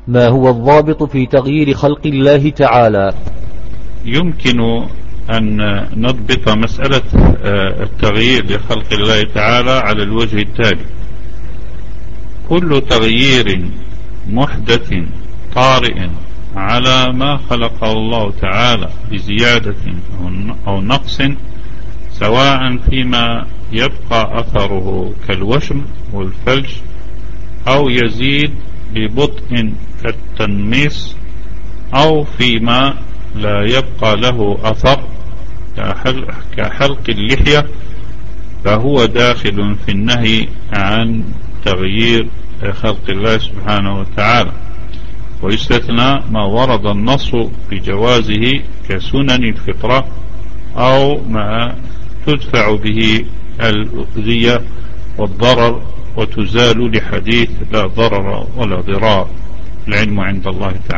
ما هو الضابط في تغيير خلق الله تعالى؟ يمكن أن نضبط مسألة التغيير لخلق الله تعالى على الوجه التالي: كل تغيير محدث طارئ على ما خلقه الله تعالى بزيادة أو نقص، سواء فيما يبقى أثره كالوشم والفلج، أو يزيد ببطء كالتنميص، أو فيما لا يبقى له أثر كحلق اللحية، فهو داخل في النهي عن تغيير خلق الله سبحانه وتعالى. ويستثنى ما ورد النص بجوازه كسنن الفطرة أو ما تدفع به الأذية والضرر وتزال لحديث لا ضرر ولا ضرار. العلم عند الله تعالى.